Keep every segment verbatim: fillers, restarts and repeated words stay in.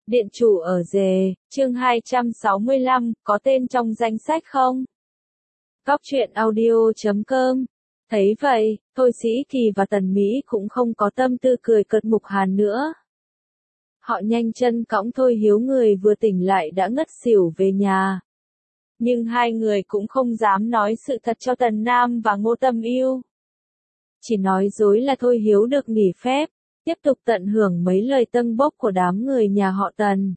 Điện chủ ở Dề, chương hai trăm sáu mươi lăm, có tên trong danh sách không? Góc truyện audio chấm com. Thấy vậy, Thôi Sĩ Kỳ và Tần Mỹ cũng không có tâm tư cười cợt Mục Hàn nữa. Họ nhanh chân cõng Thôi Hiếu người vừa tỉnh lại đã ngất xỉu về nhà. Nhưng hai người cũng không dám nói sự thật cho Tần Nam và Ngô Tâm Yêu. Chỉ nói dối là Thôi Hiếu được nghỉ phép, tiếp tục tận hưởng mấy lời tâng bốc của đám người nhà họ Tần.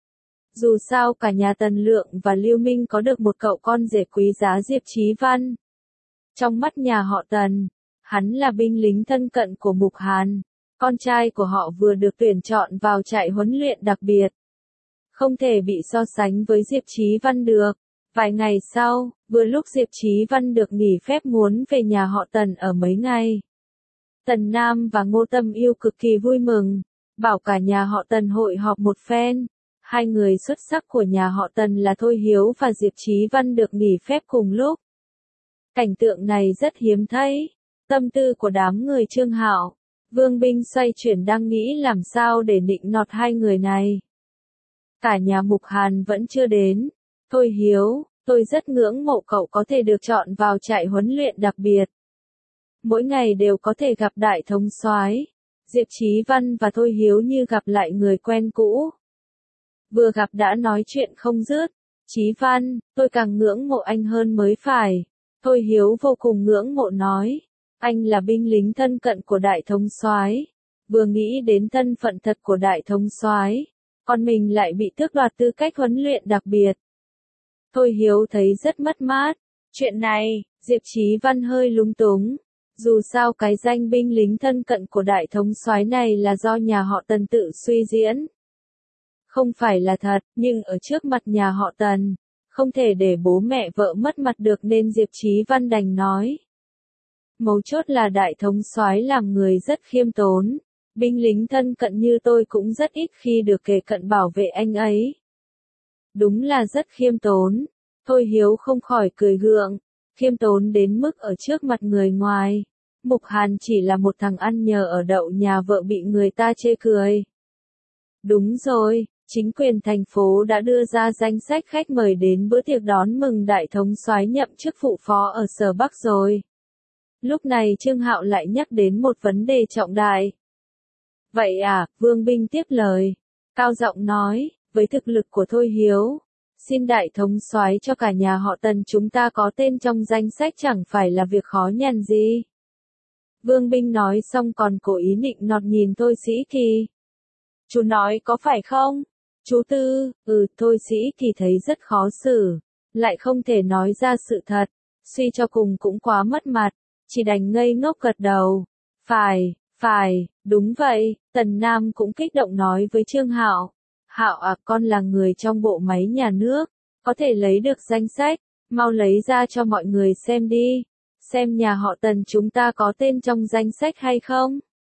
Dù sao cả nhà Tần Lượng và Lưu Minh có được một cậu con rể quý giá Diệp Chí Văn. Trong mắt nhà họ Tần, hắn là binh lính thân cận của Mục Hàn, con trai của họ vừa được tuyển chọn vào trại huấn luyện đặc biệt. Không thể bị so sánh với Diệp Chí Văn được. Vài ngày sau, vừa lúc Diệp Chí Văn được nghỉ phép muốn về nhà họ Tần ở mấy ngày. Tần Nam và Ngô Tâm Yêu cực kỳ vui mừng, bảo cả nhà họ Tần hội họp một phen. Hai người xuất sắc của nhà họ Tần là Thôi Hiếu và Diệp Chí Văn được nghỉ phép cùng lúc. Cảnh tượng này rất hiếm thấy. Tâm tư của đám người Trương Hạo, Vương Binh xoay chuyển đang nghĩ làm sao để nịnh nọt hai người này. Cả nhà Mục Hàn vẫn chưa đến. Thôi Hiếu, tôi rất ngưỡng mộ cậu có thể được chọn vào trại huấn luyện đặc biệt. Mỗi ngày đều có thể gặp đại thống soái. Diệp Chí Văn và Thôi Hiếu như gặp lại người quen cũ. Vừa gặp đã nói chuyện không dứt. Chí Văn, tôi càng ngưỡng mộ anh hơn mới phải. Thôi Hiếu vô cùng ngưỡng mộ nói. Anh là binh lính thân cận của đại thống soái. Vừa nghĩ đến thân phận thật của đại thống soái, còn mình lại bị tước đoạt tư cách huấn luyện đặc biệt. Thôi Hiếu thấy rất mất mát. Chuyện này, Diệp Chí Văn hơi lúng túng. Dù sao cái danh binh lính thân cận của đại thống soái này là do nhà họ Tần tự suy diễn. Không phải là thật, nhưng ở trước mặt nhà họ Tần, không thể để bố mẹ vợ mất mặt được nên Diệp Chí Văn đành nói. Mấu chốt là đại thống soái làm người rất khiêm tốn. Binh lính thân cận như tôi cũng rất ít khi được kề cận bảo vệ anh ấy. Đúng là rất khiêm tốn. Thôi Hiếu không khỏi cười gượng. Khiêm tốn đến mức ở trước mặt người ngoài. Mục Hàn chỉ là một thằng ăn nhờ ở đậu nhà vợ bị người ta chê cười. Đúng rồi, chính quyền thành phố đã đưa ra danh sách khách mời đến bữa tiệc đón mừng đại thống soái nhậm chức phụ phó ở Sở Bắc rồi. Lúc này Trương Hạo lại nhắc đến một vấn đề trọng đại. Vậy à, Vương Binh tiếp lời. Cao giọng nói, với thực lực của Thôi Hiếu, xin đại thống soái cho cả nhà họ Tần chúng ta có tên trong danh sách chẳng phải là việc khó nhằn gì. Vương Binh nói xong còn cố ý nịnh nọt nhìn Thôi Sĩ Kỳ. Chú nói có phải không? Chú Tư, ừ, Thôi Sĩ Kỳ thấy rất khó xử, lại không thể nói ra sự thật, suy cho cùng cũng quá mất mặt, chỉ đành ngây ngốc gật đầu. Phải, phải, đúng vậy, Tần Nam cũng kích động nói với Trương Hạo. Hạo à, con là người trong bộ máy nhà nước, có thể lấy được danh sách, mau lấy ra cho mọi người xem đi, xem nhà họ Tần chúng ta có tên trong danh sách hay không.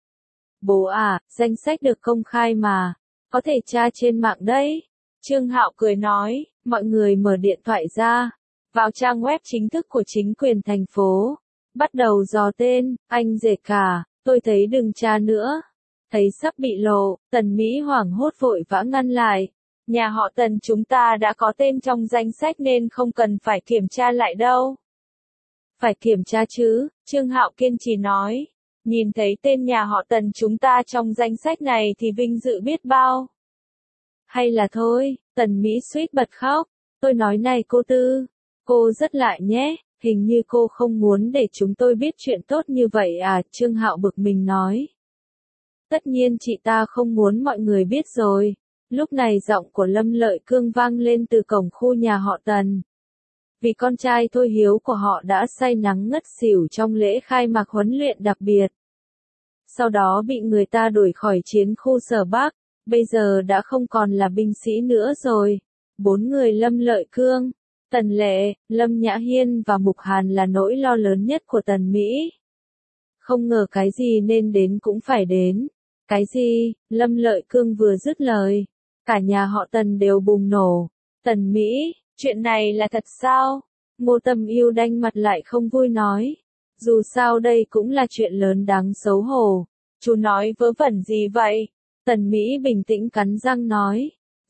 Bố à, danh sách được công khai mà, có thể tra trên mạng đấy. Trương Hạo cười nói, mọi người mở điện thoại ra, vào trang web chính thức của chính quyền thành phố, bắt đầu dò tên, anh rể cả, tôi thấy đừng tra nữa. Thấy sắp bị lộ, Tần Mỹ hoảng hốt vội vã ngăn lại. Nhà họ Tần chúng ta đã có tên trong danh sách nên không cần phải kiểm tra lại đâu. Phải kiểm tra chứ, Trương Hạo kiên trì nói. Nhìn thấy tên nhà họ Tần chúng ta trong danh sách này thì vinh dự biết bao. Hay là thôi, Tần Mỹ suýt bật khóc. Tôi nói này cô Tư, cô rất lại nhé, hình như cô không muốn để chúng tôi biết chuyện tốt như vậy à, Trương Hạo bực mình nói. Tất nhiên chị ta không muốn mọi người biết rồi. Lúc này giọng của Lâm Lợi Cương vang lên từ cổng khu nhà họ Tần. Vì con trai Thôi Hiếu của họ đã say nắng ngất xỉu trong lễ khai mạc huấn luyện đặc biệt. Sau đó bị người ta đuổi khỏi chiến khu Sở Bắc, bây giờ đã không còn là binh sĩ nữa rồi. Bốn người Lâm Lợi Cương, Tần Lệ, Lâm Nhã Hiên và Mục Hàn là nỗi lo lớn nhất của Tần Mỹ. Không ngờ cái gì nên đến cũng phải đến. Cái gì? Lâm Lợi Cương vừa dứt lời, cả nhà họ Tần đều bùng nổ. Tần Mỹ, chuyện này là thật sao? Ngô Tâm Yêu đanh mặt lại không vui nói. Dù sao đây cũng là chuyện lớn đáng xấu hổ. Chú nói vớ vẩn gì vậy? Tần Mỹ bình tĩnh cắn răng nói.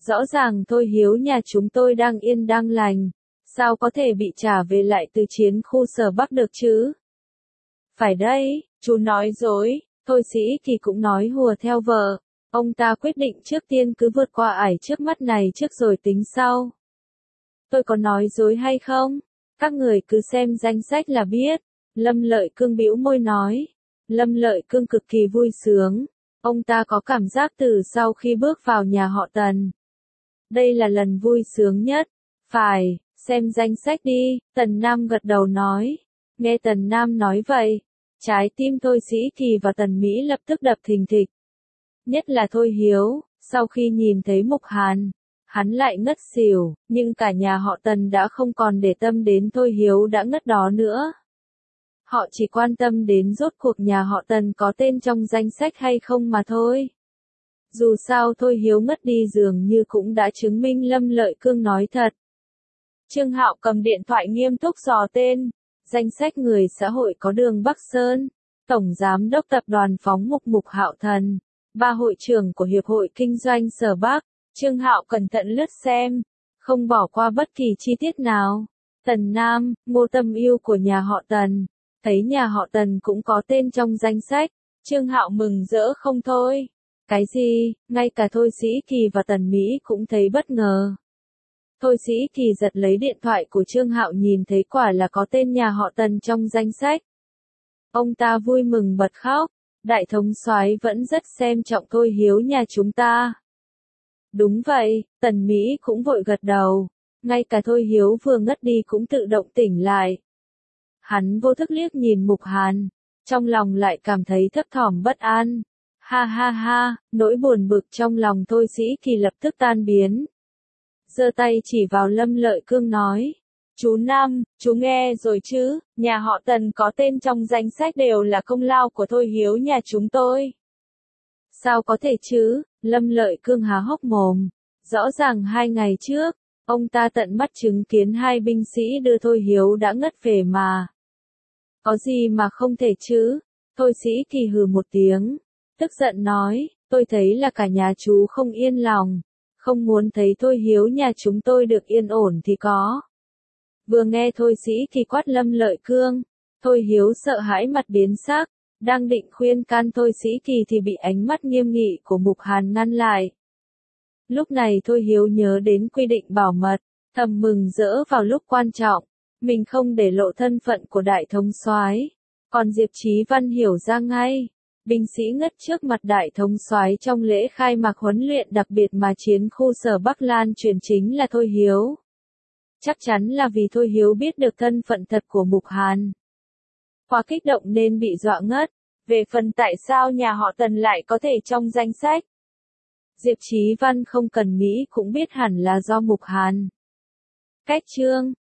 Rõ ràng Thôi Hiếu nhà chúng tôi đang yên đang lành, sao có thể bị trả về lại từ chiến khu Sở Bắc được chứ? Phải đây, chú nói dối, Thôi Sĩ Kỳ cũng nói hùa theo vợ. Ông ta quyết định trước tiên cứ vượt qua ải trước mắt này trước rồi tính sau. Tôi có nói dối hay không? Các người cứ xem danh sách là biết. Lâm Lợi Cương bĩu môi nói. Lâm Lợi Cương cực kỳ vui sướng. Ông ta có cảm giác từ sau khi bước vào nhà họ Tần. Đây là lần vui sướng nhất. Phải, xem danh sách đi, Tần Nam gật đầu nói. Nghe Tần Nam nói vậy, trái tim Thôi Sĩ Kỳ và Tần Mỹ lập tức đập thình thịch. Nhất là Thôi Hiếu, sau khi nhìn thấy Mục Hàn, hắn lại ngất xỉu, nhưng cả nhà họ Tần đã không còn để tâm đến Thôi Hiếu đã ngất đó nữa. Họ chỉ quan tâm đến rốt cuộc nhà họ Tần có tên trong danh sách hay không mà thôi. Dù sao Thôi Hiếu ngất đi dường như cũng đã chứng minh Lâm Lợi Cương nói thật. Trương Hạo cầm điện thoại nghiêm túc dò tên, danh sách người xã hội có Đường Bắc Sơn, Tổng Giám đốc Tập đoàn Phóng Mục Mục Hạo Thần, ba hội trưởng của Hiệp hội Kinh doanh Sở Bắc. Trương Hạo cẩn thận lướt xem, không bỏ qua bất kỳ chi tiết nào. Tần Nam, Ngô Tâm Yêu của nhà họ Tần, thấy nhà họ Tần cũng có tên trong danh sách, Trương Hạo mừng rỡ không thôi. Cái gì, ngay cả Thôi Sĩ Kỳ và Tần Mỹ cũng thấy bất ngờ. Thôi Sĩ Kỳ giật lấy điện thoại của Trương Hạo nhìn thấy quả là có tên nhà họ Tần trong danh sách. Ông ta vui mừng bật khóc, đại thống soái vẫn rất xem trọng Thôi Hiếu nhà chúng ta. Đúng vậy, Tần Mỹ cũng vội gật đầu, ngay cả Thôi Hiếu vừa ngất đi cũng tự động tỉnh lại. Hắn vô thức liếc nhìn Mục Hàn, trong lòng lại cảm thấy thấp thỏm bất an. Ha ha ha, nỗi buồn bực trong lòng Thôi Sĩ Kỳ lập tức tan biến. Giơ tay chỉ vào Lâm Lợi Cương nói. Chú Năm, chú nghe rồi chứ, nhà họ Tần có tên trong danh sách đều là công lao của Thôi Hiếu nhà chúng tôi. Sao có thể chứ, Lâm Lợi Cương há hốc mồm. Rõ ràng hai ngày trước, ông ta tận mắt chứng kiến hai binh sĩ đưa Thôi Hiếu đã ngất về mà. Có gì mà không thể chứ, Thôi Sĩ Kỳ hừ một tiếng, tức giận nói, tôi thấy là cả nhà chú không yên lòng, không muốn thấy Thôi Hiếu nhà chúng tôi được yên ổn thì có. Vừa nghe Thôi Sĩ Kỳ quát Lâm Lợi Cương, Thôi Hiếu sợ hãi mặt biến sắc, đang định khuyên can Thôi Sĩ Kỳ thì bị ánh mắt nghiêm nghị của Mục Hàn ngăn lại. Lúc này Thôi Hiếu nhớ đến quy định bảo mật, thầm mừng rỡ vào lúc quan trọng, mình không để lộ thân phận của đại thống soái. Còn Diệp Chí Văn hiểu ra ngay, binh sĩ ngất trước mặt đại thống soái trong lễ khai mạc huấn luyện đặc biệt mà chiến khu Sở Bắc lan truyền chính là Thôi Hiếu. Chắc chắn là vì Thôi Hiếu biết được thân phận thật của Mục Hàn. Quá kích động nên bị dọa ngất. Về phần tại sao nhà họ Tần lại có thể trong danh sách, Diệp Chí Văn không cần nghĩ cũng biết hẳn là do Mục Hàn. Cách chương